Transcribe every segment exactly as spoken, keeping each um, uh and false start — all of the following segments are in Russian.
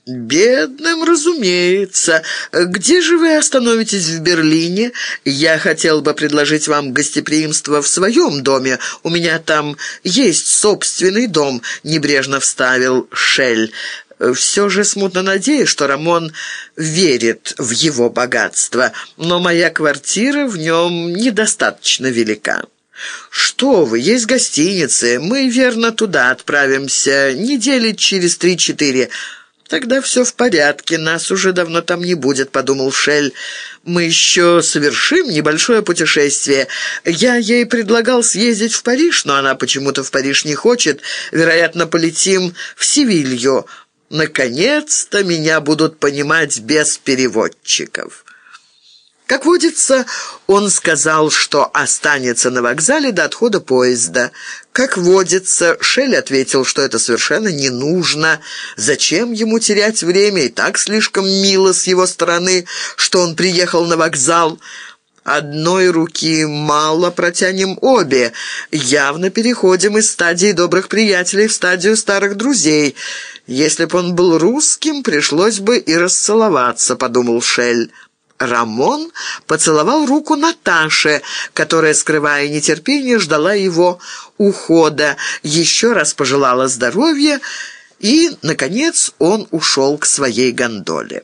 «Бедным, разумеется. Где же вы остановитесь в Берлине? Я хотел бы предложить вам гостеприимство в своем доме. У меня там есть собственный дом», — небрежно вставил Шель. Все же смутно надеюсь, что Рамон верит в его богатство, но моя квартира в нем недостаточно велика. «Что вы, есть гостиницы. Мы, верно, туда отправимся недели через три-четыре». «Тогда все в порядке, нас уже давно там не будет», — подумал Шель. «Мы еще совершим небольшое путешествие. Я ей предлагал съездить в Париж, но она почему-то в Париж не хочет. Вероятно, полетим в Севилью. Наконец-то меня будут понимать без переводчиков». Как водится, он сказал, что останется на вокзале до отхода поезда. Как водится, Шель ответил, что это совершенно не нужно. Зачем ему терять время? И так слишком мило с его стороны, что он приехал на вокзал. Одной руки мало, протянем обе. Явно переходим из стадии добрых приятелей в стадию старых друзей. Если бы он был русским, пришлось бы и расцеловаться, подумал Шель. Рамон поцеловал руку Наташе, которая, скрывая нетерпение, ждала его ухода, еще раз пожелала здоровья, и, наконец, он ушел к своей гондоле.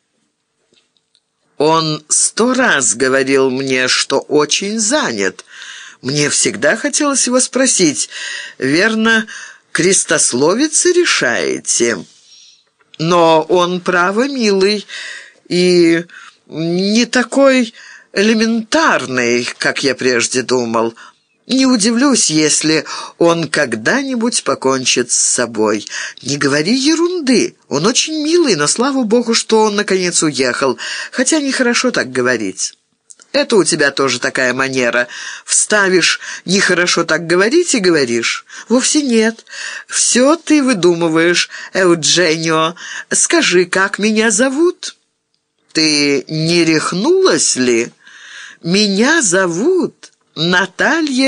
Он сто раз говорил мне, что очень занят. Мне всегда хотелось его спросить, верно, крестословицы решаете? Но он, право, милый, и не такой элементарный, как я прежде думал. Не удивлюсь, если он когда-нибудь покончит с собой. Не говори ерунды. Он очень милый, но слава богу, что он наконец уехал. Хотя нехорошо так говорить. Это у тебя тоже такая манера. Вставишь «нехорошо так говорить» и говоришь. Вовсе нет. Все ты выдумываешь, Эудженио. Скажи, как меня зовут? Ты не рехнулась ли? Меня зовут Наталья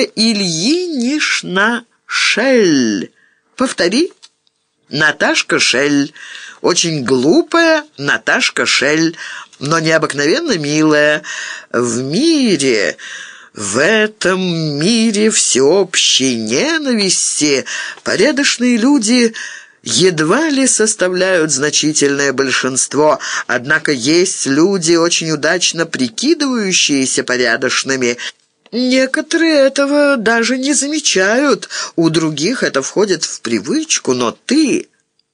Ильинична Шель. Повтори. Наташка Шель. Очень глупая Наташка Шель, но необыкновенно милая. В мире, в этом мире всеобщей ненависти порядочные люди едва ли составляют значительное большинство, однако есть люди, очень удачно прикидывающиеся порядочными. Некоторые этого даже не замечают, у других это входит в привычку, но ты...»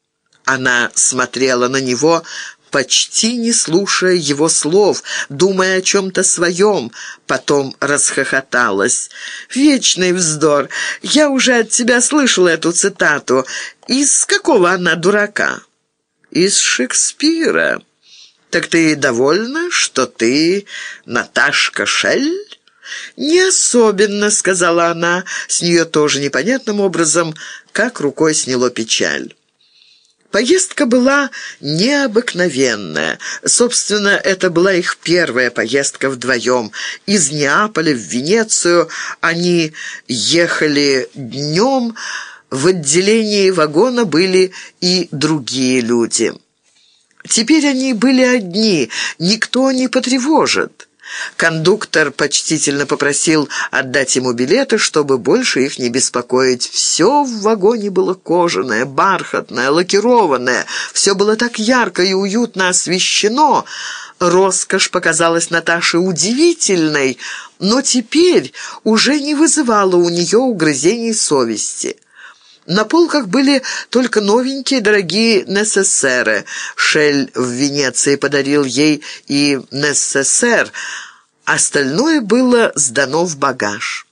Она смотрела на него, почти не слушая его слов, думая о чем-то своем, потом расхохоталась. «Вечный вздор! Я уже от тебя слышала эту цитату. Из какого она дурака?» «Из Шекспира. Так ты довольна, что ты Наташка Шель?» «Не особенно», — сказала она, с нее тоже непонятным образом, как рукой сняло печаль. Поездка была необыкновенная. Собственно, это была их первая поездка вдвоем. Из Неаполя в Венецию они ехали днем. В отделении вагона были и другие люди. Теперь они были одни, никто не потревожит. Кондуктор почтительно попросил отдать ему билеты, чтобы больше их не беспокоить. Все в вагоне было кожаное, бархатное, лакированное. Все было так ярко и уютно освещено. Роскошь показалась Наташе удивительной, но теперь уже не вызывала у нее угрызений совести. На полках были только новенькие дорогие несессеры. Шель в Венеции подарил ей и несессер. Остальное было сдано в багаж.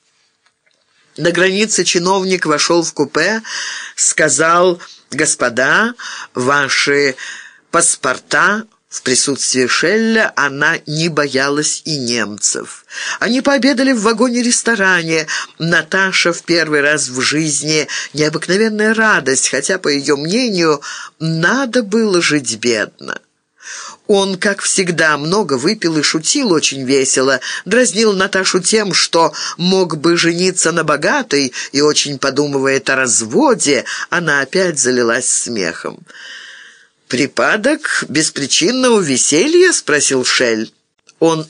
На границе чиновник вошел в купе, сказал: «Господа, ваши паспорта». В присутствии Шелля она не боялась и немцев. Они пообедали в вагоне-ресторане. Наташа в первый раз в жизни необыкновенная радость, хотя, по ее мнению, надо было жить бедно. Он, как всегда, много выпил и шутил очень весело, дразнил Наташу тем, что мог бы жениться на богатой, и, очень подумывая о разводе, она опять залилась смехом. «Припадок беспричинного веселья?» — спросил Шель. Он